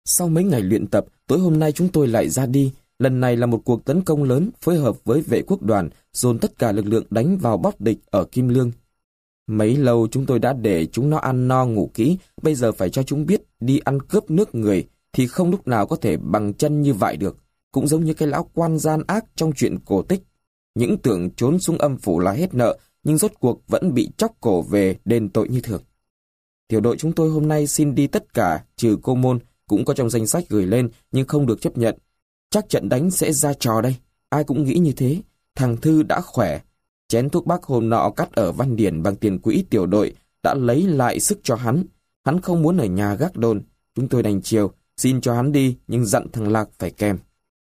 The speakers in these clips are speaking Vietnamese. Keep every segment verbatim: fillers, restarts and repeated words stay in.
Sau mấy ngày luyện tập, tối hôm nay chúng tôi lại ra đi. Lần này là một cuộc tấn công lớn phối hợp với vệ quốc đoàn, dồn tất cả lực lượng đánh vào bóp địch ở Kim Lương. Mấy lâu chúng tôi đã để chúng nó ăn no ngủ kỹ, bây giờ phải cho chúng biết đi ăn cướp nước người thì không lúc nào có thể bằng chân như vậy được. Cũng giống như cái lão quan gian ác trong chuyện cổ tích. Những tưởng trốn xuống âm phủ là hết nợ, nhưng rốt cuộc vẫn bị chóc cổ về đền tội như thường. Tiểu đội chúng tôi hôm nay xin đi tất cả, trừ cô Môn, cũng có trong danh sách gửi lên nhưng không được chấp nhận. Chắc trận đánh sẽ ra trò đây, ai cũng nghĩ như thế. Thằng Thư đã khỏe. Chén thuốc bắc hôm nọ cắt ở Văn Điển bằng tiền quỹ tiểu đội đã lấy lại sức cho hắn. Hắn không muốn ở nhà gác đồn. Chúng tôi đành chiều, xin cho hắn đi nhưng dặn thằng Lạc phải kèm.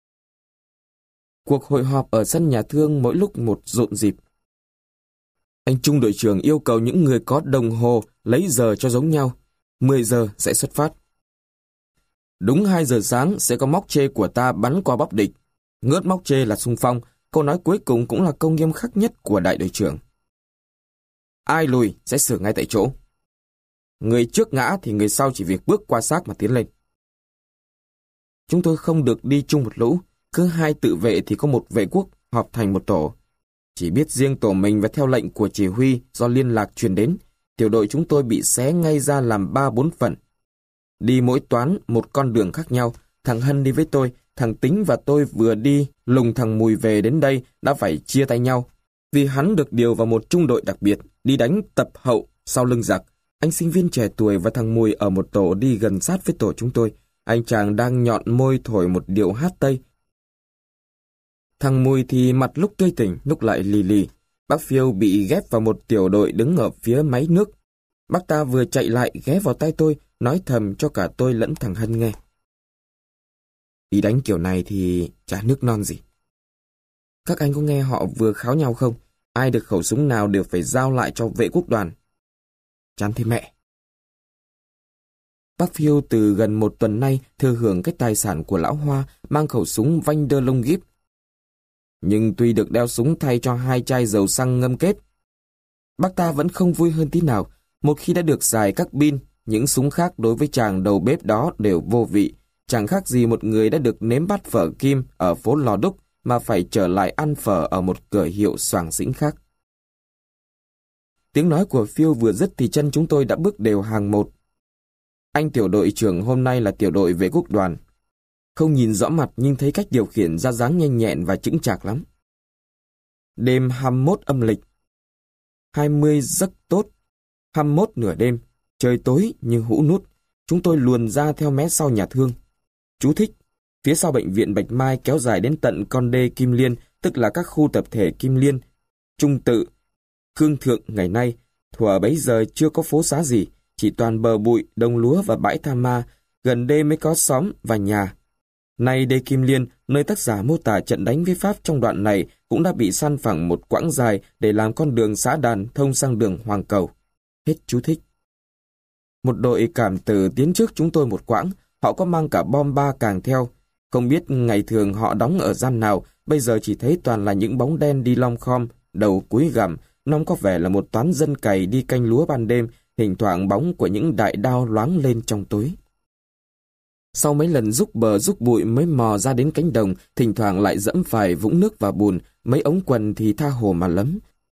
Cuộc hội họp ở sân nhà thương mỗi lúc một rộn rịp. Anh trung đội trưởng yêu cầu những người có đồng hồ lấy giờ cho giống nhau. mười giờ sẽ xuất phát. Đúng hai giờ sáng sẽ có móc chê của ta bắn qua bóp địch. Ngớt móc chê là xung phong. Câu nói cuối cùng cũng là câu nghiêm khắc nhất của đại đội trưởng. Ai lùi sẽ xử ngay tại chỗ. Người trước ngã thì người sau chỉ việc bước qua xác mà tiến lên. Chúng tôi không được đi chung một lũ. Cứ hai tự vệ thì có một vệ quốc họp thành một tổ. Chỉ biết riêng tổ mình và theo lệnh của chỉ huy do liên lạc truyền đến, tiểu đội chúng tôi bị xé ngay ra làm ba bốn phần. Đi mỗi toán một con đường khác nhau, thằng Hân đi với tôi, thằng Tính và tôi vừa đi lùng thằng Mùi về đến đây đã phải chia tay nhau. Vì hắn được điều vào một trung đội đặc biệt, đi đánh tập hậu sau lưng giặc. Anh sinh viên trẻ tuổi và thằng Mùi ở một tổ đi gần sát với tổ chúng tôi. Anh chàng đang nhọn môi thổi một điệu hát Tây. Thằng Mùi thì mặt lúc tươi tỉnh, lúc lại lì lì. Bác Phiêu bị ghép vào một tiểu đội đứng ở phía máy nước. Bác ta vừa chạy lại ghé vào tay tôi, nói thầm cho cả tôi lẫn thằng Hân nghe. Đi đánh kiểu này thì chả nước non gì. Các anh có nghe họ vừa kháo nhau không? Ai được khẩu súng nào đều phải giao lại cho vệ quốc đoàn. Chán thế mẹ. Bác Phiêu từ gần một tuần nay thừa hưởng cái tài sản của lão Hoa, mang khẩu súng Vander Longip. Nhưng tuy được đeo súng thay cho hai chai dầu xăng ngâm kết, bác ta vẫn không vui hơn tí nào. Một khi đã được xài các pin, những súng khác đối với chàng đầu bếp đó đều vô vị. Chẳng khác gì một người đã được nếm bát phở kim ở phố Lò Đúc mà phải trở lại ăn phở ở một cửa hiệu xoàng xĩnh khác. Tiếng nói của Phiêu vừa dứt thì chân chúng tôi đã bước đều hàng một. Anh tiểu đội trưởng hôm nay là tiểu đội vệ quốc đoàn. Không nhìn rõ mặt nhưng thấy cách điều khiển ra dáng nhanh nhẹn và chững chạc lắm. Đêm hai mươi mốt âm lịch. hai mươi giấc tốt. hai mươi mốt nửa đêm. Trời tối nhưng hũ nút. Chúng tôi luồn ra theo mé sau nhà thương. Chú thích. Phía sau bệnh viện Bạch Mai kéo dài đến tận con đê Kim Liên, tức là các khu tập thể Kim Liên, Trung Tự, Khương Thượng ngày nay. Thuở bấy giờ chưa có phố xá gì, chỉ toàn bờ bụi, đồng lúa và bãi tha ma. Gần đê mới có xóm và nhà. Nay đê Kim Liên, nơi tác giả mô tả trận đánh với Pháp trong đoạn này, cũng đã bị san phẳng một quãng dài để làm con đường xã đàn thông sang đường Hoàng Cầu. Hết chú thích. Một đội cảm tử tiến trước chúng tôi một quãng, họ có mang cả bom ba càng theo. Không biết ngày thường họ đóng ở gian nào, bây giờ chỉ thấy toàn là những bóng đen đi lom khom, đầu cúi gằm, nông có vẻ là một toán dân cày đi canh lúa ban đêm, thỉnh thoảng bóng của những đại đao loáng lên trong tối. Sau mấy lần rúc bờ rúc bụi mới mò ra đến cánh đồng, thỉnh thoảng lại dẫm phải vũng nước và bùn, mấy ống quần thì tha hồ mà lấm.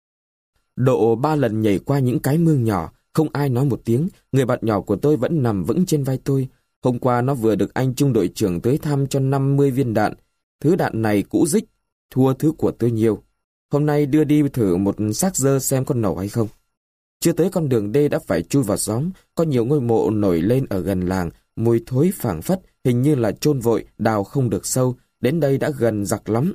Độ ba lần nhảy qua những cái mương nhỏ, không ai nói một tiếng, người bạn nhỏ của tôi vẫn nằm vững trên vai tôi. Hôm qua nó vừa được anh trung đội trưởng tới thăm cho năm mươi viên đạn. Thứ đạn này cũ rích, thua thứ của tôi nhiều. Hôm nay đưa đi thử một xác dơ xem có nổ hay không. Chưa tới con đường đê đã phải chui vào xóm, có nhiều ngôi mộ nổi lên ở gần làng, mùi thối phảng phất, hình như là chôn vội, đào không được sâu, đến đây đã gần giặc lắm.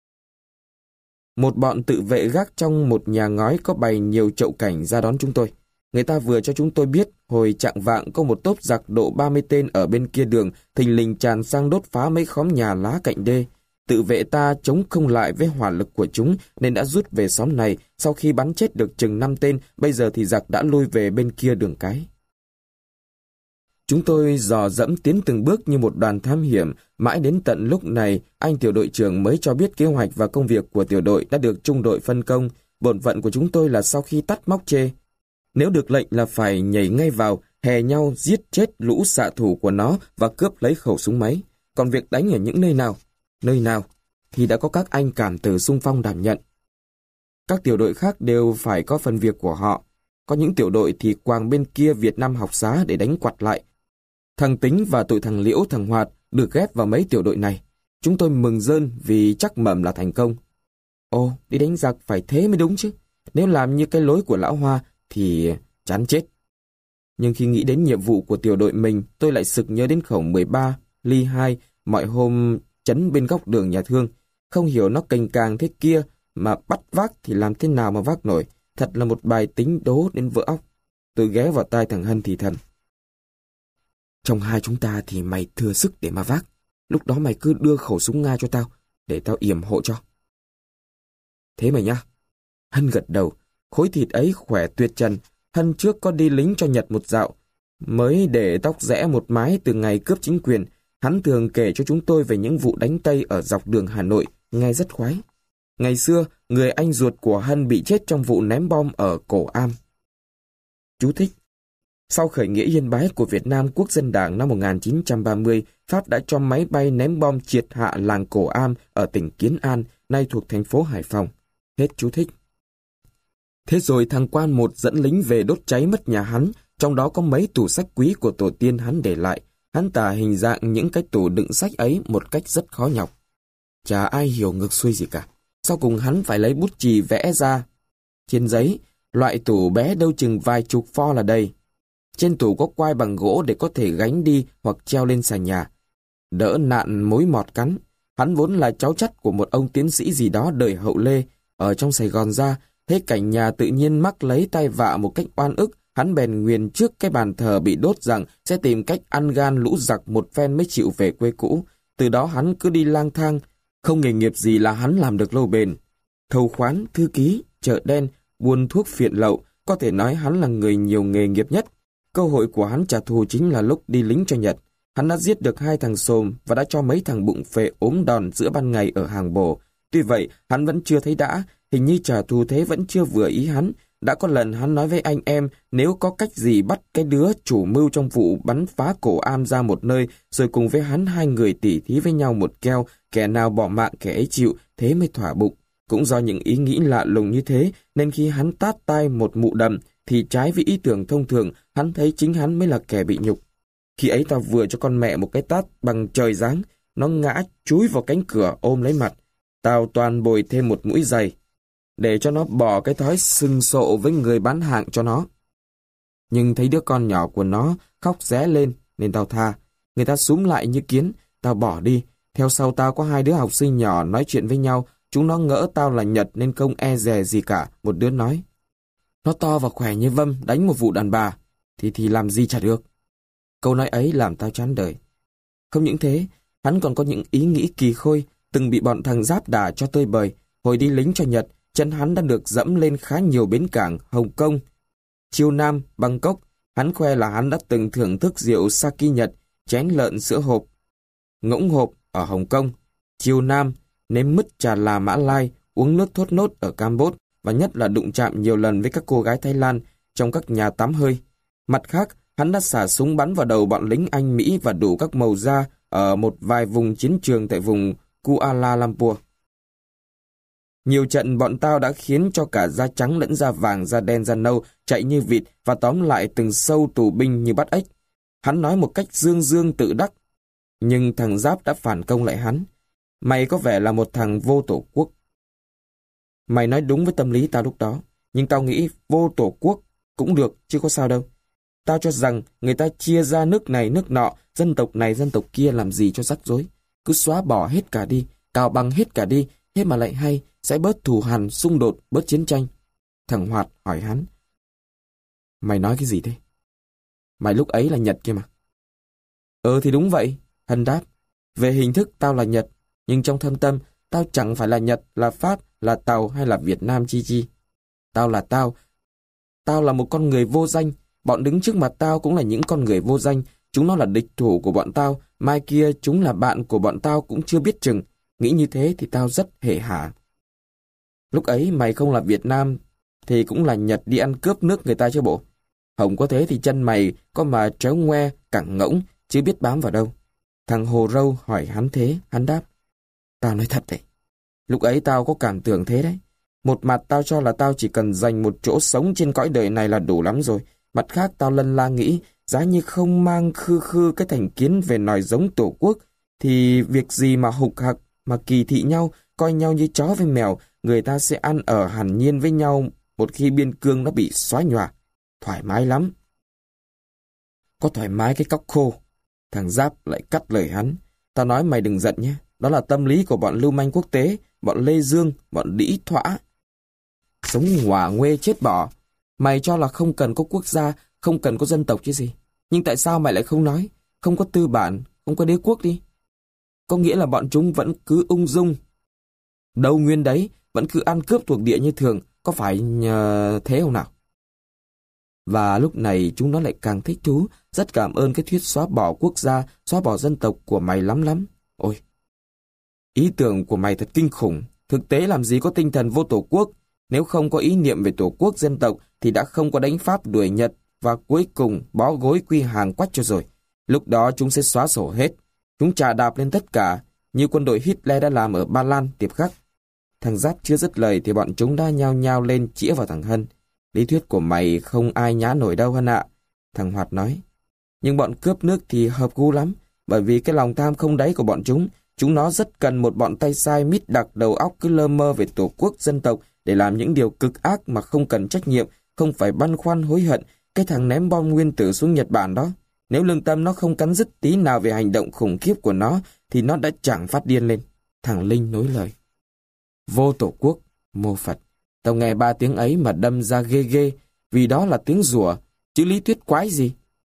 Một bọn tự vệ gác trong một nhà ngói có bày nhiều chậu cảnh ra đón chúng tôi. Người ta vừa cho chúng tôi biết, hồi chạng vạng có một tốp giặc độ ba mươi tên ở bên kia đường, thình lình tràn sang đốt phá mấy khóm nhà lá cạnh đê. Tự vệ ta chống không lại với hỏa lực của chúng nên đã rút về xóm này, sau khi bắn chết được chừng năm tên, bây giờ thì giặc đã lui về bên kia đường cái. Chúng tôi dò dẫm tiến từng bước như một đoàn thám hiểm, mãi đến tận lúc này, anh tiểu đội trưởng mới cho biết kế hoạch và công việc của tiểu đội đã được trung đội phân công. Bổn phận của chúng tôi là sau khi tắt móc chê, nếu được lệnh là phải nhảy ngay vào, hè nhau giết chết lũ xạ thủ của nó và cướp lấy khẩu súng máy. Còn việc đánh ở những nơi nào, nơi nào, thì đã có các anh cảm tử xung phong đảm nhận. Các tiểu đội khác đều phải có phần việc của họ. Có những tiểu đội thì quàng bên kia Việt Nam học xá để đánh quặt lại. Thằng Tính và tụi thằng Liễu, thằng Hoạt được ghép vào mấy tiểu đội này. Chúng tôi mừng rơn vì chắc mẩm là thành công. Ồ, đi đánh giặc phải thế mới đúng chứ. Nếu làm như cái lối của lão Hoa thì chán chết. Nhưng khi nghĩ đến nhiệm vụ của tiểu đội mình, tôi lại sực nhớ đến khẩu mười ba, ly hai, mọi hôm chấn bên góc đường nhà thương. Không hiểu nó cành càng thế kia, mà bắt vác thì làm thế nào mà vác nổi. Thật là một bài tính đố đến vỡ óc. Tôi ghé vào tai thằng Hân thì thầm. Trong hai chúng ta thì mày thừa sức để mà vác. Lúc đó mày cứ đưa khẩu súng Nga cho tao, để tao yểm hộ cho. Thế mày nhá. Hân gật đầu. Khối thịt ấy khỏe tuyệt trần. Hân trước có đi lính cho Nhật một dạo. Mới để tóc rẽ một mái từ ngày cướp chính quyền. Hắn thường kể cho chúng tôi về những vụ đánh Tây ở dọc đường Hà Nội, nghe rất khoái. Ngày xưa, người anh ruột của Hân bị chết trong vụ ném bom ở Cổ Am. Chú thích. Sau khởi nghĩa Yên Bái của Việt Nam Quốc dân Đảng năm một nghìn chín trăm ba mươi, Pháp đã cho máy bay ném bom triệt hạ làng Cổ Am ở tỉnh Kiến An, nay thuộc thành phố Hải Phòng. Hết chú thích. Thế rồi thằng quan một dẫn lính về đốt cháy mất nhà hắn, trong đó có mấy tủ sách quý của tổ tiên hắn để lại. Hắn tả hình dạng những cái tủ đựng sách ấy một cách rất khó nhọc. Chả ai hiểu ngược xuôi gì cả. Sau cùng hắn phải lấy bút chì vẽ ra. Trên giấy, loại tủ bé đâu chừng vài chục pho là đầy. Trên tủ có quai bằng gỗ để có thể gánh đi hoặc treo lên sàn nhà. Đỡ nạn mối mọt cắn. Hắn vốn là cháu chắt của một ông tiến sĩ gì đó đời Hậu Lê. Ở trong Sài Gòn ra, thấy cảnh nhà tự nhiên mắc lấy tai vạ một cách oan ức. Hắn bèn nguyền trước cái bàn thờ bị đốt rằng sẽ tìm cách ăn gan lũ giặc một phen mới chịu về quê cũ. Từ đó hắn cứ đi lang thang. Không nghề nghiệp gì là hắn làm được lâu bền. Thầu khoán, thư ký, chợ đen, buôn thuốc phiện lậu. Có thể nói hắn là người nhiều nghề nghiệp nhất. Cơ hội của hắn trả thù chính là lúc đi lính cho Nhật. Hắn đã giết được hai thằng xồm và đã cho mấy thằng bụng phệ ốm đòn giữa ban ngày ở hàng bồ. Tuy vậy, hắn vẫn chưa thấy đã. Hình như trả thù thế vẫn chưa vừa ý hắn. Đã có lần hắn nói với anh em nếu có cách gì bắt cái đứa chủ mưu trong vụ bắn phá Cổ Am ra một nơi, rồi cùng với hắn hai người tỉ thí với nhau một keo, kẻ nào bỏ mạng kẻ ấy chịu, thế mới thỏa bụng. Cũng do những ý nghĩ lạ lùng như thế, nên khi hắn tát tai một mụ đầm, thì trái với ý tưởng thông thường, hắn thấy chính hắn mới là kẻ bị nhục. Khi ấy tao vừa cho con mẹ một cái tát bằng trời giáng, nó ngã chúi vào cánh cửa ôm lấy mặt. Tao toàn bồi thêm một mũi giày, để cho nó bỏ cái thói sừng sộ với người bán hàng cho nó. Nhưng thấy đứa con nhỏ của nó khóc ré lên, nên tao tha. Người ta súm lại như kiến, tao bỏ đi. Theo sau tao có hai đứa học sinh nhỏ nói chuyện với nhau, chúng nó ngỡ tao là Nhật nên không e dè gì cả. Một đứa nói, nó to và khỏe như vâm, đánh một vụ đàn bà, thì thì làm gì chả được. Câu nói ấy làm tao chán đời. Không những thế, hắn còn có những ý nghĩ kỳ khôi, từng bị bọn thằng Giáp đả cho tơi bời. Hồi đi lính cho Nhật, chân hắn đã được dẫm lên khá nhiều bến cảng Hồng Kông, Chiêu Nam, Bangkok. Hắn khoe là hắn đã từng thưởng thức rượu Sake Nhật, chén lợn sữa hộp, ngỗng hộp ở Hồng Kông, Chiêu Nam, nếm mứt trà là Mã Lai, uống nước thốt nốt ở Campuchia, và nhất là đụng chạm nhiều lần với các cô gái Thái Lan trong các nhà tắm hơi. Mặt khác, hắn đã xả súng bắn vào đầu bọn lính Anh Mỹ và đủ các màu da ở một vài vùng chiến trường tại vùng Kuala Lumpur. Nhiều trận bọn tao đã khiến cho cả da trắng lẫn da vàng, da đen, da nâu chạy như vịt và tóm lại từng sâu tù binh như bắt ếch. Hắn nói một cách dương dương tự đắc. Nhưng thằng Giáp đã phản công lại hắn. Mày có vẻ là một thằng vô tổ quốc. Mày nói đúng với tâm lý tao lúc đó. Nhưng tao nghĩ vô tổ quốc cũng được, chứ có sao đâu. Tao cho rằng người ta chia ra nước này nước nọ, dân tộc này dân tộc kia làm gì cho rắc rối. Cứ xóa bỏ hết cả đi, cào bằng hết cả đi, thế mà lại hay, sẽ bớt thù hằn, xung đột, bớt chiến tranh. Thằng Hoạt hỏi hắn, mày nói cái gì thế? Mày lúc ấy là Nhật kia mà. Ờ thì đúng vậy, Hân đáp. Về hình thức tao là Nhật, nhưng trong thâm tâm tao chẳng phải là Nhật, là Pháp, là Tàu hay là Việt Nam chi chi. Tao là tao. Tao là một con người vô danh. Bọn đứng trước mặt tao cũng là những con người vô danh. Chúng nó là địch thủ của bọn tao. Mai kia chúng là bạn của bọn tao cũng chưa biết chừng. Nghĩ như thế thì tao rất hề hả. Lúc ấy mày không là Việt Nam thì cũng là Nhật đi ăn cướp nước người ta chứ bộ. Hổng có thế thì chân mày có mà tréo ngoe, cẳng ngỗng, chứ biết bám vào đâu. Thằng Hồ Râu hỏi hắn thế, hắn đáp. Tao nói thật đấy. Lúc ấy tao có cảm tưởng thế đấy. Một mặt tao cho là tao chỉ cần dành một chỗ sống trên cõi đời này là đủ lắm rồi. Mặt khác tao lân la nghĩ, giá như không mang khư khư cái thành kiến về nòi giống tổ quốc, thì việc gì mà hục hặc, mà kỳ thị nhau, coi nhau như chó với mèo, người ta sẽ ăn ở hẳn nhiên với nhau một khi biên cương nó bị xóa nhòa. Thoải mái lắm. Có thoải mái cái cóc khô. Thằng Giáp lại cắt lời hắn. Tao nói mày đừng giận nhé. Đó là tâm lý của bọn lưu manh quốc tế, bọn Lê Dương, bọn Đĩ Thỏa. Sống hỏa nguê chết bỏ. Mày cho là không cần có quốc gia, không cần có dân tộc chứ gì. Nhưng tại sao mày lại không nói? Không có tư bản, không có đế quốc đi. Có nghĩa là bọn chúng vẫn cứ ung dung. Đâu nguyên đấy, vẫn cứ ăn cướp thuộc địa như thường. Có phải nhờ thế không nào? Và lúc này chúng nó lại càng thích thú, rất cảm ơn cái thuyết xóa bỏ quốc gia, xóa bỏ dân tộc của mày lắm lắm. Ôi, ý tưởng của mày thật kinh khủng. Thực tế làm gì có tinh thần vô tổ quốc. Nếu không có ý niệm về tổ quốc dân tộc thì đã không có đánh Pháp đuổi Nhật và cuối cùng bó gối quy hàng quách cho rồi. Lúc đó chúng sẽ xóa sổ hết. Chúng chà đạp lên tất cả, như quân đội Hitler đã làm ở Ba Lan, Tiệp Khắc. Thằng Giáp chưa dứt lời thì bọn chúng đã nhao nhao lên chĩa vào thằng Hân. Lý thuyết của mày không ai nhá nổi đâu Hân ạ. Thằng Hoạt nói. Nhưng bọn cướp nước thì hợp gu lắm, bởi vì cái lòng tham không đáy của bọn chúng, chúng nó rất cần một bọn tay sai mít đặc đầu óc cứ lơ mơ về tổ quốc dân tộc để làm những điều cực ác mà không cần trách nhiệm, không phải băn khoăn hối hận. Cái thằng ném bom nguyên tử xuống Nhật Bản đó, nếu lương tâm nó không cắn rứt tí nào về hành động khủng khiếp của nó thì nó đã chẳng phát điên lên. Thằng Linh nối lời. Vô tổ quốc, mô Phật. Tao nghe ba tiếng ấy mà đâm ra ghê ghê, vì đó là tiếng rủa, chứ lý thuyết quái gì.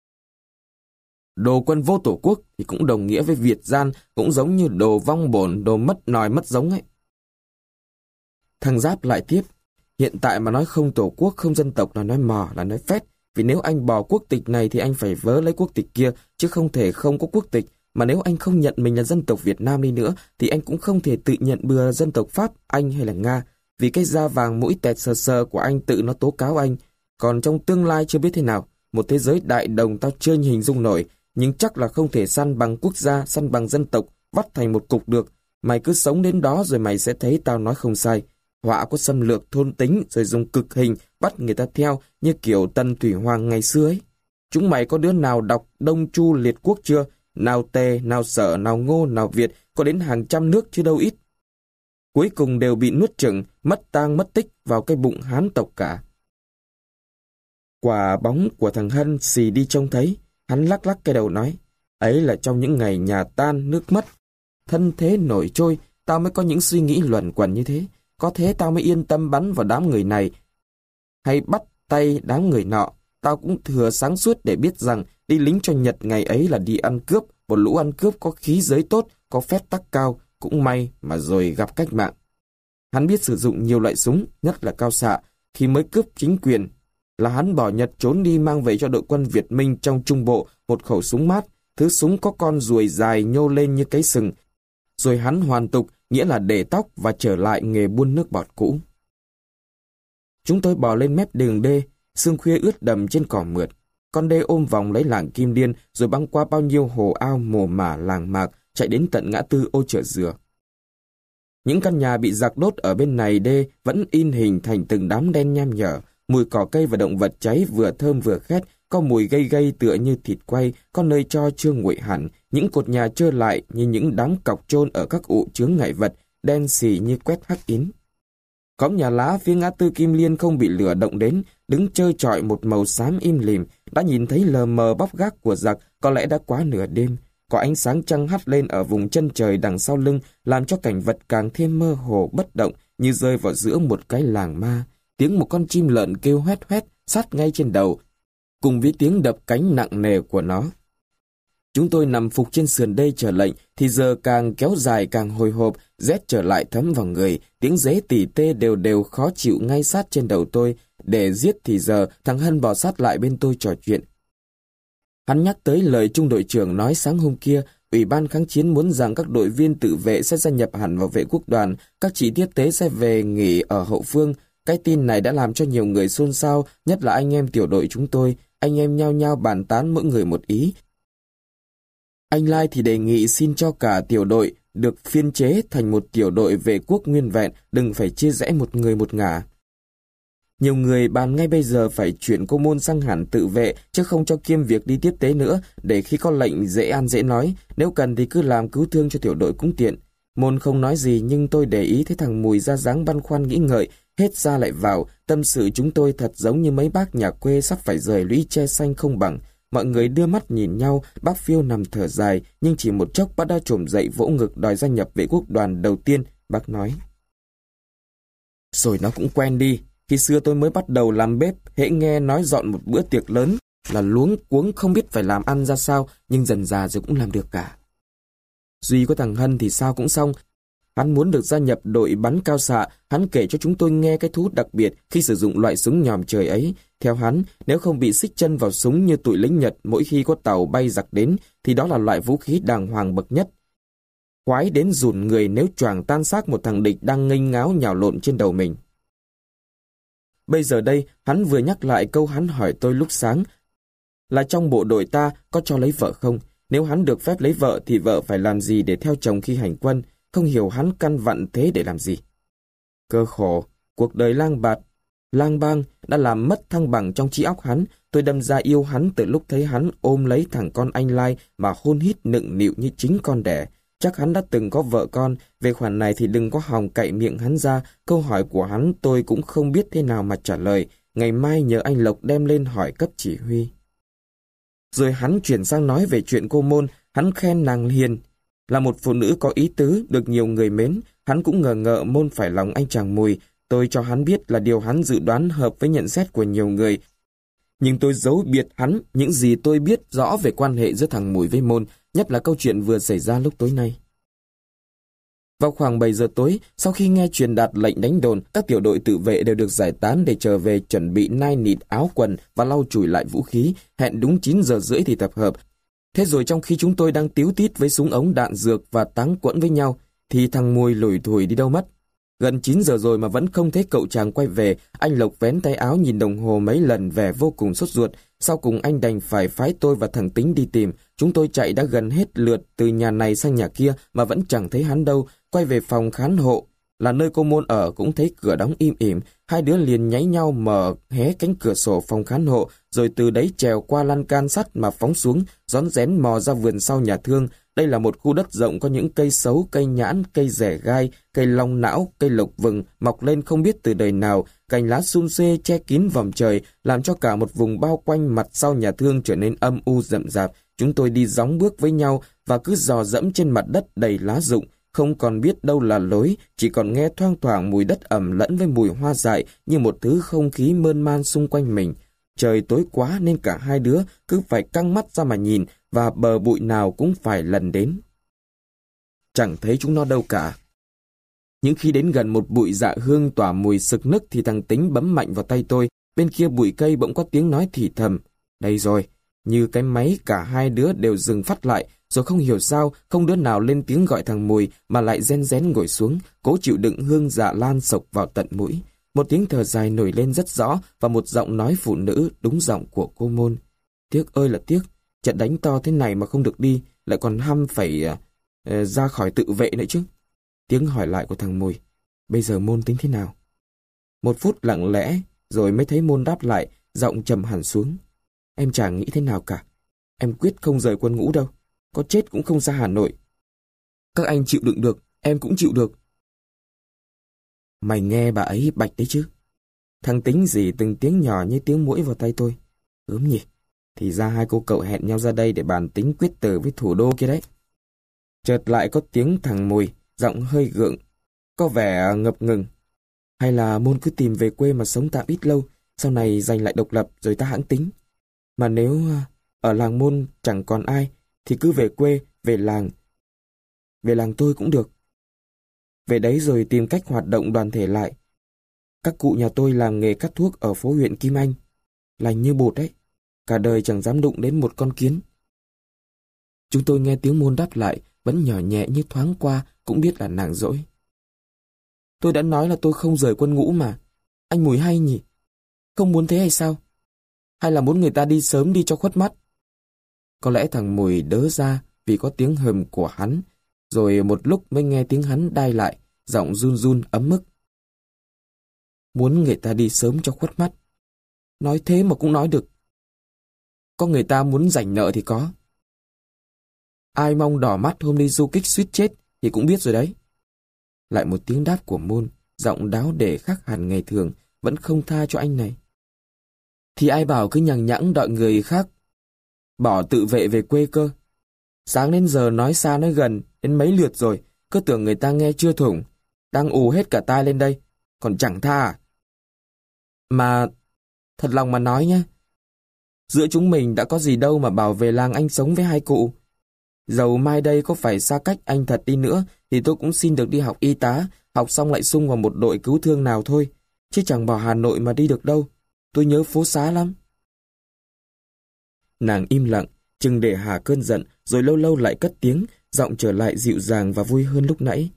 Đồ quân vô tổ quốc thì cũng đồng nghĩa với Việt gian, cũng giống như đồ vong bổn, đồ mất nòi mất giống ấy. Thằng Giáp lại tiếp. Hiện tại mà nói không tổ quốc, không dân tộc là nói mò, là nói phét. Vì nếu anh bỏ quốc tịch này thì anh phải vớ lấy quốc tịch kia, chứ không thể không có quốc tịch. Mà nếu anh không nhận mình là dân tộc Việt Nam đi nữa, thì anh cũng không thể tự nhận bừa dân tộc Pháp, Anh hay là Nga. Vì cái da vàng mũi tẹt sờ sờ của anh tự nó tố cáo anh. Còn trong tương lai chưa biết thế nào, một thế giới đại đồng tao chưa hình dung nổi, nhưng chắc là không thể săn bằng quốc gia, săn bằng dân tộc, vắt thành một cục được. Mày cứ sống đến đó rồi mày sẽ thấy tao nói không sai. Họa có xâm lược thôn tính rồi dùng cực hình bắt người ta theo như kiểu Tần Thủy Hoàng ngày xưa ấy. Chúng mày có đứa nào đọc Đông Chu Liệt Quốc chưa? Nào Tề, nào Sở, nào Ngô, nào Việt, có đến hàng trăm nước chứ đâu ít. Cuối cùng đều bị nuốt chửng, mất tang mất tích vào cái bụng Hán tộc cả. Quả bóng của thằng Hân xì đi trông thấy, hắn lắc lắc cái đầu nói, ấy là trong những ngày nhà tan nước mất, thân thế nổi trôi, tao mới có những suy nghĩ luẩn quẩn như thế. Có thế tao mới yên tâm bắn vào đám người này, hay bắt tay đám người nọ. Tao cũng thừa sáng suốt để biết rằng đi lính cho Nhật ngày ấy là đi ăn cướp, một lũ ăn cướp có khí giới tốt, có phép tắc cao, cũng may mà rồi gặp cách mạng. Hắn biết sử dụng nhiều loại súng, nhất là cao xạ. Khi mới cướp chính quyền, là hắn bỏ Nhật trốn đi mang về cho đội quân Việt Minh trong Trung Bộ một khẩu súng mát, thứ súng có con ruồi dài nhô lên như cái sừng. Rồi hắn hoàn tục, nghĩa là để tóc và trở lại nghề buôn nước bọt cũ. Chúng tôi bò lên mép đường đê, sương khuya ướt đầm trên cỏ mượt. Con đê ôm vòng lấy làng Kim Liên, rồi băng qua bao nhiêu hồ ao mồ mả làng mạc, chạy đến tận ngã tư Ô Chợ Dừa. Những căn nhà bị giặc đốt ở bên này đê vẫn in hình thành từng đám đen nham nhở. Mùi cỏ cây và động vật cháy vừa thơm vừa khét, có mùi gây gây tựa như thịt quay, có nơi cho chưa nguội hẳn. Những cột nhà trơ lại như những đám cọc chôn ở các ụ chướng ngại vật, đen xì như quét hắc ín. Cõng nhà lá phía ngã tư Kim Liên không bị lửa động đến, đứng trơ trọi một màu xám im lìm, đã nhìn thấy lờ mờ bóc gác của giặc, có lẽ đã quá nửa đêm. Có ánh sáng trăng hắt lên ở vùng chân trời đằng sau lưng, làm cho cảnh vật càng thêm mơ hồ bất động, như rơi vào giữa một cái làng ma. Tiếng một con chim lợn kêu hoét hoét sát ngay trên đầu, cùng với tiếng đập cánh nặng nề của nó. Chúng tôi nằm phục trên sườn đê chờ lệnh, thì giờ càng kéo dài càng hồi hộp, rét trở lại thấm vào người, tiếng dế tỉ tê đều đều khó chịu ngay sát trên đầu tôi. Để giết thì giờ, thằng Hân bò sát lại bên tôi trò chuyện. Hắn nhắc tới lời trung đội trưởng nói sáng hôm kia, Ủy ban kháng chiến muốn rằng các đội viên tự vệ sẽ gia nhập hẳn vào vệ quốc đoàn, các chị tiếp tế sẽ về nghỉ ở hậu phương. Cái tin này đã làm cho nhiều người xôn xao, nhất là anh em tiểu đội chúng tôi. anh em nhao nhao bàn tán mỗi người một ý. Anh Lai thì đề nghị xin cho cả tiểu đội được phiên chế thành một tiểu đội vệ quốc nguyên vẹn, đừng phải chia rẽ một người một ngả. Nhiều người bàn ngay bây giờ phải chuyển cô Môn sang hẳn tự vệ, chứ không cho kiêm việc đi tiếp tế nữa, để khi có lệnh dễ ăn dễ nói, nếu cần thì cứ làm cứu thương cho tiểu đội cũng tiện. Môn không nói gì, nhưng tôi để ý thấy thằng Mùi ra dáng băn khoăn nghĩ ngợi, hết ra lại vào, tâm sự chúng tôi thật giống như mấy bác nhà quê sắp phải rời lũy tre xanh không bằng. Mọi người đưa mắt nhìn nhau, bác Phiêu nằm thở dài, nhưng chỉ một chốc bác đã trồm dậy vỗ ngực đòi gia nhập vệ quốc đoàn đầu tiên. Bác nói: Rồi nó cũng quen đi. Khi xưa tôi mới bắt đầu làm bếp, hễ nghe nói dọn một bữa tiệc lớn là luống cuống không biết phải làm ăn ra sao, nhưng dần dà rồi cũng làm được cả. Duy có thằng Hân thì sao cũng xong. Hắn muốn được gia nhập đội bắn cao xạ, hắn kể cho chúng tôi nghe cái thú đặc biệt khi sử dụng loại súng nhòm trời ấy. Theo hắn, nếu không bị xích chân vào súng như tụi lính Nhật mỗi khi có tàu bay giặc đến, thì đó là loại vũ khí đàng hoàng bậc nhất. Khoái đến rủn người nếu choàng tan xác một thằng địch đang nghênh ngáo nhào lộn trên đầu mình. Bây giờ đây, hắn vừa nhắc lại câu hắn hỏi tôi lúc sáng, là trong bộ đội ta có cho lấy vợ không? Nếu hắn được phép lấy vợ thì vợ phải làm gì để theo chồng khi hành quân? Không hiểu hắn căn vặn thế để làm gì. Cơ khổ, cuộc đời lang bạt, lang bang đã làm mất thăng bằng trong trí óc hắn. Tôi đâm ra yêu hắn từ lúc thấy hắn ôm lấy thằng con anh Lai mà hôn hít nựng nịu như chính con đẻ. Chắc hắn đã từng có vợ con, về khoản này thì đừng có hòng cậy miệng hắn ra. Câu hỏi của hắn tôi cũng không biết thế nào mà trả lời. Ngày mai nhờ anh Lộc đem lên hỏi cấp chỉ huy. Rồi hắn chuyển sang nói về chuyện cô Môn. Hắn khen nàng hiền, là một phụ nữ có ý tứ, được nhiều người mến. Hắn cũng ngờ ngợ Môn phải lòng anh chàng Mùi. Tôi cho hắn biết là điều hắn dự đoán hợp với nhận xét của nhiều người. Nhưng tôi giấu biệt hắn những gì tôi biết rõ về quan hệ giữa thằng Mùi với Môn, nhất là câu chuyện vừa xảy ra lúc tối nay. Vào khoảng bảy giờ tối, sau khi nghe truyền đạt lệnh đánh đồn, các tiểu đội tự vệ đều được giải tán để trở về chuẩn bị nai nịt áo quần và lau chùi lại vũ khí. Hẹn đúng chín giờ rưỡi thì tập hợp. Thế rồi trong khi chúng tôi đang tíu tít với súng ống đạn dược và táng quẫn với nhau, thì thằng Mùi lủi thủi đi đâu mất. Gần chín giờ rồi mà vẫn không thấy cậu chàng quay về. Anh Lộc vén tay áo nhìn đồng hồ mấy lần, vẻ vô cùng sốt ruột. Sau cùng anh đành phải phái tôi và thằng Tính đi tìm. Chúng tôi chạy đã gần hết lượt từ nhà này sang nhà kia mà vẫn chẳng thấy hắn đâu. Quay về phòng khán hộ, là nơi cô Môn ở, cũng thấy cửa đóng im ỉm. Hai đứa liền nháy nhau mở hé cánh cửa sổ phòng khán hộ, rồi từ đấy trèo qua lan can sắt mà phóng xuống, rón rén mò ra vườn sau nhà thương. Đây là một khu đất rộng có những cây sấu, cây nhãn, cây rẻ gai, cây long não, cây lộc vừng mọc lên không biết từ đời nào. Cành lá sum xuê che kín vòm trời, làm cho cả một vùng bao quanh mặt sau nhà thương trở nên âm u rậm rạp. Chúng tôi đi gióng bước với nhau và cứ dò dẫm trên mặt đất đầy lá rụng, không còn biết đâu là lối, chỉ còn nghe thoang thoảng mùi đất ẩm lẫn với mùi hoa dại như một thứ không khí mơn man xung quanh mình. Trời tối quá nên cả hai đứa cứ phải căng mắt ra mà nhìn, và bờ bụi nào cũng phải lần đến. Chẳng thấy chúng nó đâu cả. Nhưng khi đến gần một bụi dạ hương tỏa mùi sực nức thì thằng Tính bấm mạnh vào tay tôi. Bên kia bụi cây bỗng có tiếng nói thì thầm. Đây rồi. Như cái máy cả hai đứa đều dừng phát lại, rồi không hiểu sao không đứa nào lên tiếng gọi thằng Mùi mà lại ren rén ngồi xuống, cố chịu đựng hương dạ lan sộc vào tận mũi. Một tiếng thở dài nổi lên rất rõ và một giọng nói phụ nữ, đúng giọng của cô Môn. Tiếc ơi là tiếc, trận đánh to thế này mà không được đi, lại còn hăm phải uh, uh, ra khỏi tự vệ nữa chứ. Tiếng hỏi lại của thằng Mùi. Bây giờ Môn tính thế nào? Một phút lặng lẽ, rồi mới thấy Môn đáp lại, giọng trầm hẳn xuống. Em chả nghĩ thế nào cả. Em quyết không rời quân ngũ đâu. Có chết cũng không ra Hà Nội. Các anh chịu đựng được, em cũng chịu được. Mày nghe bà ấy bạch đấy chứ. Thằng Tính gì từng tiếng nhỏ như tiếng muỗi vào tay tôi. Ướm nhỉ. Thì ra hai cô cậu hẹn nhau ra đây để bàn tính quyết tử với thủ đô kia đấy. Chợt lại có tiếng thằng Mùi, giọng hơi gượng, có vẻ ngập ngừng. Hay là Môn cứ tìm về quê mà sống tạm ít lâu, sau này giành lại độc lập rồi ta hãng tính. Mà nếu ở làng Môn chẳng còn ai, thì cứ về quê, về làng. Về làng tôi cũng được. Về đấy rồi tìm cách hoạt động đoàn thể lại. Các cụ nhà tôi làm nghề cắt thuốc ở phố huyện Kim Anh. Lành như bột đấy. Cả đời chẳng dám đụng đến một con kiến. Chúng tôi nghe tiếng Môn đáp lại, vẫn nhỏ nhẹ như thoáng qua, cũng biết là nàng dỗi. Tôi đã nói là tôi không rời quân ngũ mà. Anh Mùi hay nhỉ? Không muốn thế hay sao? hay là muốn người ta đi sớm đi cho khuất mắt? Có lẽ thằng Mùi đớ ra vì có tiếng hừm của hắn, rồi một lúc mới nghe tiếng hắn đai lại, giọng run run ấm ức. Muốn người ta đi sớm cho khuất mắt. Nói thế mà cũng nói được. Có người ta muốn giành nợ thì có. Ai mong đỏ mắt hôm đi du kích suýt chết thì cũng biết rồi đấy. Lại một tiếng đáp của Môn, giọng đáo để khác hẳn ngày thường, vẫn không tha cho anh này. Thì ai bảo cứ nhằng nhẵng đợi người khác bỏ tự vệ về quê cơ. Sáng đến giờ nói xa nói gần, đến mấy lượt rồi, cứ tưởng người ta nghe chưa thủng, đang ù hết cả tai lên đây, còn chẳng tha à? Mà, thật lòng mà nói nhé, giữa chúng mình đã có gì đâu mà bảo về làng anh sống với hai cụ. Dầu mai đây có phải xa cách anh thật đi nữa, thì tôi cũng xin được đi học y tá, học xong lại sung vào một đội cứu thương nào thôi, chứ chẳng bỏ Hà Nội mà đi được đâu. Tôi nhớ phố xá lắm. Nàng im lặng, chừng để hà cơn giận, rồi lâu lâu lại cất tiếng, giọng trở lại dịu dàng và vui hơn lúc nãy.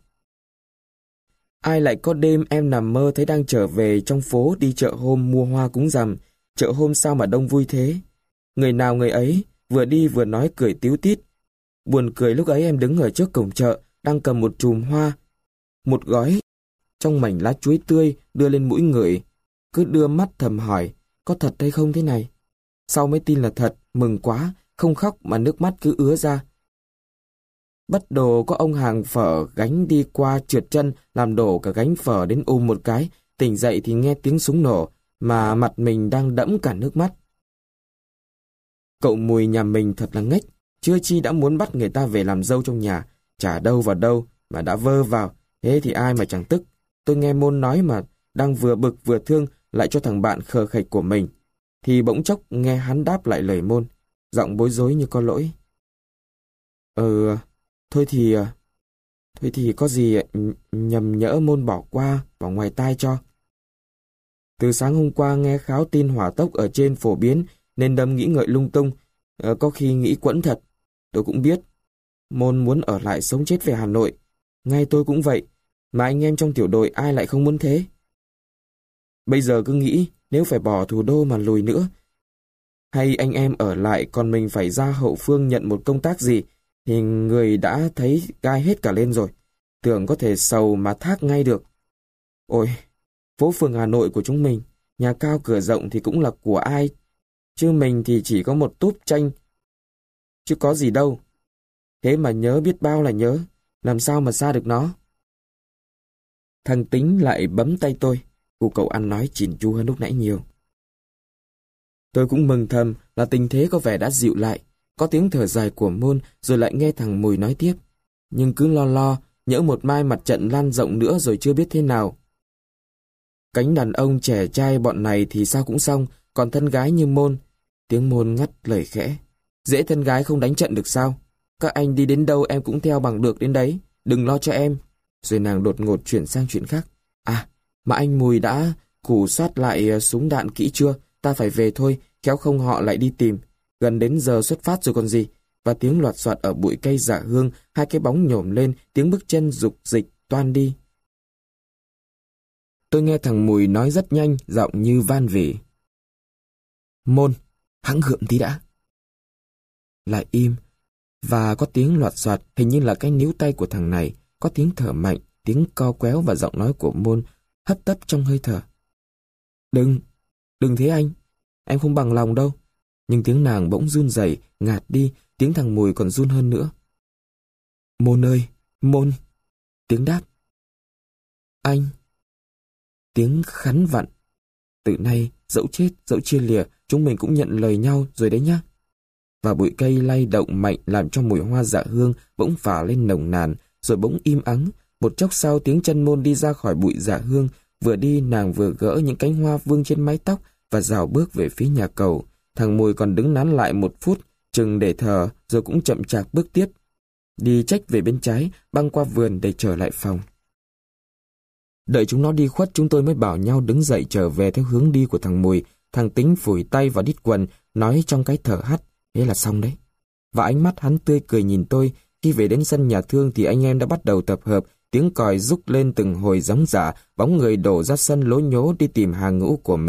Ai lại có đêm em nằm mơ thấy đang trở về trong phố đi chợ hôm mua hoa cúng rằm. Chợ hôm sao mà đông vui thế. Người nào người ấy, vừa đi vừa nói cười tíu tít. Buồn cười lúc ấy em đứng ở trước cổng chợ, đang cầm một chùm hoa, một gói trong mảnh lá chuối tươi đưa lên mũi ngửi. Cứ đưa mắt thầm hỏi, có thật hay không thế này? Sau mới tin là thật, mừng quá, không khóc mà nước mắt cứ ứa ra. Bất đồ có ông hàng phở gánh đi qua trượt chân, làm đổ cả gánh phở đến ùm một cái, tỉnh dậy thì nghe tiếng súng nổ, mà mặt mình đang đẫm cả nước mắt. Cậu Mùi nhà mình thật là nghếch, chưa chi đã muốn bắt người ta về làm dâu trong nhà, chả đâu vào đâu mà đã vơ vào, thế thì ai mà chẳng tức. Tôi nghe Môn nói mà đang vừa bực vừa thương lại cho thằng bạn khờ khạch của mình, thì bỗng chốc nghe hắn đáp lại lời Môn, giọng bối rối như có lỗi. Ờ, thôi thì, thôi thì có gì nhầm nhỡ Môn bỏ qua, bỏ ngoài tai cho. Từ sáng hôm qua nghe kháo tin hỏa tốc ở trên phổ biến nên đâm nghĩ ngợi lung tung, ờ, có khi nghĩ quẫn thật. Tôi cũng biết, Môn muốn ở lại sống chết về Hà Nội, ngay tôi cũng vậy, mà anh em trong tiểu đội ai lại không muốn thế. Bây giờ cứ nghĩ nếu phải bỏ thủ đô mà lùi nữa, hay anh em ở lại còn mình phải ra hậu phương nhận một công tác gì, thì người đã thấy gai hết cả lên rồi, tưởng có thể sầu mà thác ngay được. Ôi, phố phường Hà Nội của chúng mình, nhà cao cửa rộng thì cũng là của ai, chứ mình thì chỉ có một túp tranh, chứ có gì đâu. Thế mà nhớ biết bao là nhớ, làm sao mà xa được nó. Thằng Tính lại bấm tay tôi, cô cậu ăn nói chỉn chu hơn lúc nãy nhiều. Tôi cũng mừng thầm là tình thế có vẻ đã dịu lại, có tiếng thở dài của Môn rồi lại nghe thằng Mùi nói tiếp. Nhưng cứ lo lo, nhỡ một mai mặt trận lan rộng nữa rồi chưa biết thế nào. Cánh đàn ông trẻ trai bọn này thì sao cũng xong, còn thân gái như Môn. Tiếng Môn ngắt lời khẽ. Dễ thân gái không đánh trận được sao? Các anh đi đến đâu em cũng theo bằng được đến đấy, đừng lo cho em. Rồi nàng đột ngột chuyển sang chuyện khác. À, mà anh Mùi đã củ soát lại súng đạn kỹ chưa? Ta phải về thôi, khéo không họ lại đi tìm. Gần đến giờ xuất phát rồi còn gì. Và tiếng loạt soạt ở bụi cây dạ hương, hai cái bóng nhổm lên, tiếng bước chân rục dịch toan đi. Tôi nghe thằng Mùi nói rất nhanh, giọng như van vỉ. Môn, hẵng gượm tí đã. Lại im, và có tiếng loạt soạt, hình như là cái níu tay của thằng này, có tiếng thở mạnh, tiếng co quéo và giọng nói của Môn hấp tấp trong hơi thở. Đừng, đừng thế anh, em không bằng lòng đâu. Nhưng tiếng nàng bỗng run rẩy, ngạt đi, tiếng thằng Mùi còn run hơn nữa. Môn ơi, Môn. Tiếng đáp. Anh. Tiếng khắn vặn. Từ nay, dẫu chết, dẫu chia lìa, chúng mình cũng nhận lời nhau rồi đấy nhá. Và bụi cây lay động mạnh làm cho mùi hoa dạ hương bỗng phả lên nồng nàn, rồi bỗng im ắng. Một chốc sau tiếng chân Môn đi ra khỏi bụi dạ hương, vừa đi nàng vừa gỡ những cánh hoa vương trên mái tóc và rào bước về phía nhà cầu. Thằng Mùi còn đứng nán lại một phút, chừng để thở, rồi cũng chậm chạp bước tiếp. Đi chếch về bên trái, băng qua vườn để trở lại phòng. Đợi chúng nó đi khuất, chúng tôi mới bảo nhau đứng dậy trở về theo hướng đi của thằng Mùi. Thằng Tính phủi tay vào đít quần, nói trong cái thở hắt, thế là xong đấy. Và ánh mắt hắn tươi cười nhìn tôi. Khi về đến sân nhà thương thì anh em đã bắt đầu tập hợp, tiếng còi rúc lên từng hồi gióng giả, bóng người đổ ra sân lố nhố đi tìm hàng ngũ của mình.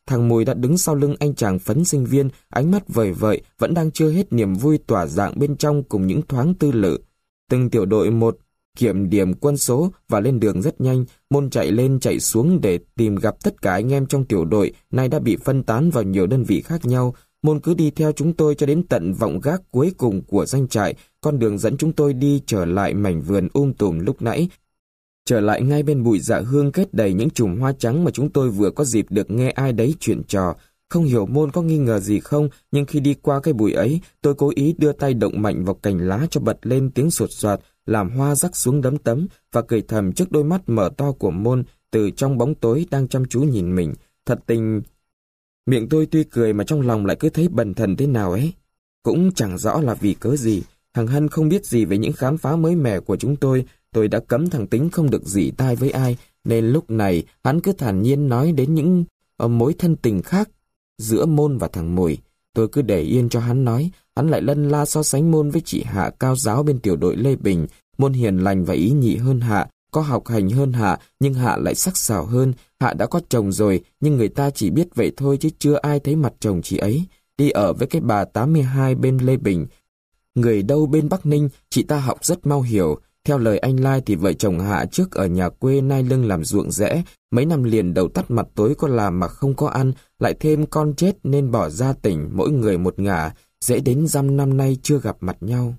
thằng Mùi đã đứng sau lưng anh chàng phấn sinh viên, ánh mắt vời vợi, vẫn đang chưa hết niềm vui tỏa rạng bên trong cùng những thoáng tư lự. Từng tiểu đội một kiểm điểm quân số và lên đường rất nhanh. Môn chạy lên chạy xuống để tìm gặp tất cả anh em trong tiểu đội, nay đã bị phân tán vào nhiều đơn vị khác nhau. Môn cứ đi theo chúng tôi cho đến tận vọng gác cuối cùng của doanh trại, con đường dẫn chúng tôi đi trở lại mảnh vườn um tùm lúc nãy. Trở lại ngay bên bụi dạ hương kết đầy những chùm hoa trắng mà chúng tôi vừa có dịp được nghe ai đấy chuyện trò. Không hiểu Môn có nghi ngờ gì không, nhưng khi đi qua cái bụi ấy, tôi cố ý đưa tay động mạnh vào cành lá cho bật lên tiếng sột soạt, làm hoa rắc xuống đấm tấm, và cười thầm trước đôi mắt mở to của Môn từ trong bóng tối đang chăm chú nhìn mình. Thật tình, miệng tôi tuy cười mà trong lòng lại cứ thấy bần thần thế nào ấy. Cũng chẳng rõ là vì cớ gì. Thằng Hân không biết gì về những khám phá mới mẻ của chúng tôi. Tôi đã cấm thằng Tính không được rỉ tai với ai, nên lúc này hắn cứ thản nhiên nói đến những uh, mối thân tình khác giữa Môn và thằng Mùi. Tôi cứ để yên cho hắn nói. Hắn lại lân la so sánh Môn với chị Hạ cao giáo bên tiểu đội Lê Bình. Môn hiền lành và ý nhị hơn Hạ, có học hành hơn Hạ, nhưng Hạ lại sắc sảo hơn. Hạ đã có chồng rồi, nhưng người ta chỉ biết vậy thôi chứ chưa ai thấy mặt chồng chị ấy. Đi ở với cái bà tám mươi hai bên Lê Bình. Người đâu bên Bắc Ninh, chị ta học rất mau hiểu. Theo lời anh Lai thì vợ chồng Hạ trước ở nhà quê nai lưng làm ruộng rẽ, mấy năm liền đầu tắt mặt tối có làm mà không có ăn, lại thêm con chết nên bỏ ra tỉnh mỗi người một ngả, dễ đến dăm năm nay chưa gặp mặt nhau.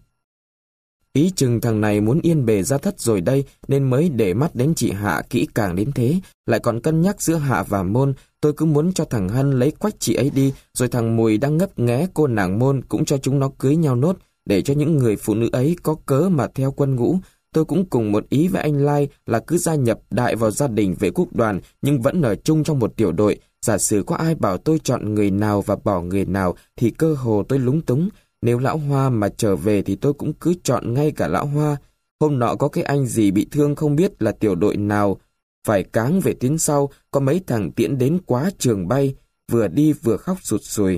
Ý chừng thằng này muốn yên bề gia thất rồi đây nên mới để mắt đến chị Hạ kỹ càng đến thế, lại còn cân nhắc giữa Hạ và Môn. Tôi cứ muốn cho thằng Hân lấy quách chị ấy đi, rồi thằng Mùi đang ngấp nghé cô nàng Môn cũng cho chúng nó cưới nhau nốt, để cho những người phụ nữ ấy có cớ mà theo quân ngũ. Tôi cũng cùng một ý với anh Lai là cứ gia nhập đại vào gia đình vệ quốc đoàn nhưng vẫn ở chung trong một tiểu đội. Giả sử có ai bảo tôi chọn người nào và bỏ người nào thì cơ hồ tôi lúng túng. Nếu Lão Hoa mà trở về thì tôi cũng cứ chọn ngay cả Lão Hoa. Hôm nọ có cái anh gì bị thương không biết là tiểu đội nào, phải cáng về tiến sau, có mấy thằng tiễn đến quá trường bay, vừa đi vừa khóc sụt sùi.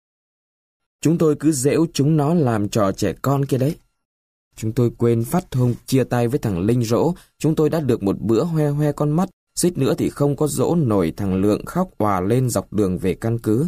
Chúng tôi cứ giễu chúng nó làm trò trẻ con kia đấy. Chúng tôi quên phát thông chia tay với thằng Linh Rỗ, chúng tôi đã được một bữa hoe hoe con mắt, suýt nữa thì không có dỗ nổi thằng Lượng khóc òa lên dọc đường về căn cứ.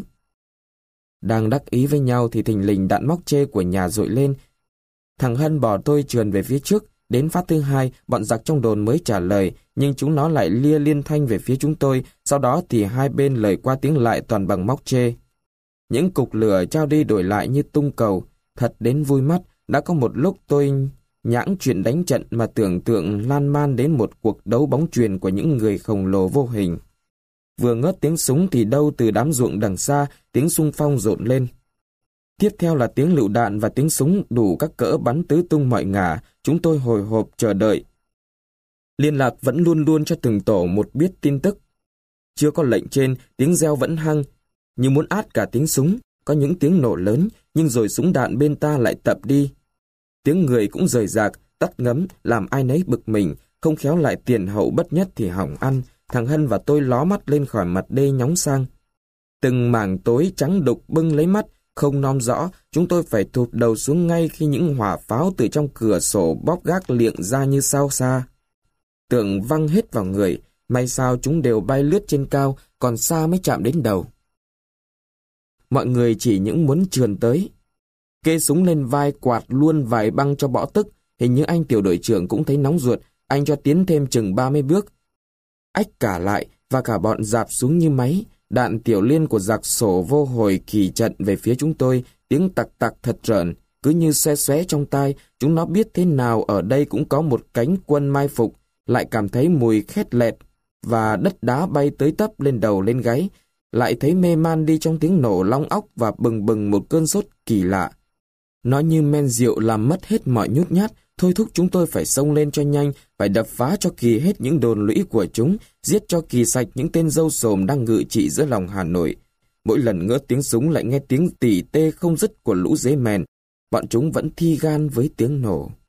Đang đắc ý với nhau thì thình lình đạn móc chê của nhà dội lên. Thằng Hân bỏ tôi trườn về phía trước, đến phát thứ hai, bọn giặc trong đồn mới trả lời, nhưng chúng nó lại lia liên thanh về phía chúng tôi, sau đó thì hai bên lời qua tiếng lại toàn bằng móc chê. Những cục lửa trao đi đổi lại như tung cầu, thật đến vui mắt. Đã có một lúc tôi nhãng chuyện đánh trận mà tưởng tượng lan man đến một cuộc đấu bóng chuyền của những người khổng lồ vô hình. Vừa ngớt tiếng súng thì đâu từ đám ruộng đằng xa, tiếng xung phong rộn lên. Tiếp theo là tiếng lựu đạn và tiếng súng đủ các cỡ bắn tứ tung mọi ngả. Chúng tôi hồi hộp chờ đợi. Liên lạc vẫn luôn luôn cho từng tổ một biết tin tức. Chưa có lệnh trên, tiếng reo vẫn hăng, như muốn át cả tiếng súng. Có những tiếng nổ lớn, nhưng rồi súng đạn bên ta lại tập đi. Tiếng người cũng rời rạc, tắt ngấm, làm ai nấy bực mình, không khéo lại tiền hậu bất nhất thì hỏng ăn. Thằng Hân và tôi ló mắt lên khỏi mặt đê nhóng sang. Từng mảng tối trắng đục bưng lấy mắt, không nom rõ, chúng tôi phải thụp đầu xuống ngay khi những hỏa pháo từ trong cửa sổ bóp gác liệng ra như sao xa. Tưởng văng hết vào người, may sao chúng đều bay lướt trên cao, còn xa mới chạm đến đầu. Mọi người chỉ những muốn trườn tới. Kê súng lên vai quạt luôn vài băng cho bỏ tức, hình như anh tiểu đội trưởng cũng thấy nóng ruột, anh cho tiến thêm chừng ba mươi bước. Ách cả lại và cả bọn dạp xuống như máy, đạn tiểu liên của giặc sổ vô hồi kỳ trận về phía chúng tôi, tiếng tặc tặc thật rợn, cứ như xe xóe trong tai, chúng nó biết thế nào ở đây cũng có một cánh quân mai phục, lại cảm thấy mùi khét lẹt và đất đá bay tới tấp lên đầu lên gáy, lại thấy mê man đi trong tiếng nổ long óc và bừng bừng một cơn sốt kỳ lạ. Nó như men rượu làm mất hết mọi nhút nhát, thôi thúc chúng tôi phải xông lên cho nhanh, phải đập phá cho kỳ hết những đồn lũy của chúng, giết cho kỳ sạch những tên dâu xồm đang ngự trị giữa lòng Hà Nội. Mỗi lần ngỡ tiếng súng lại nghe tiếng tỉ tê không dứt của lũ dế mèn, bọn chúng vẫn thi gan với tiếng nổ.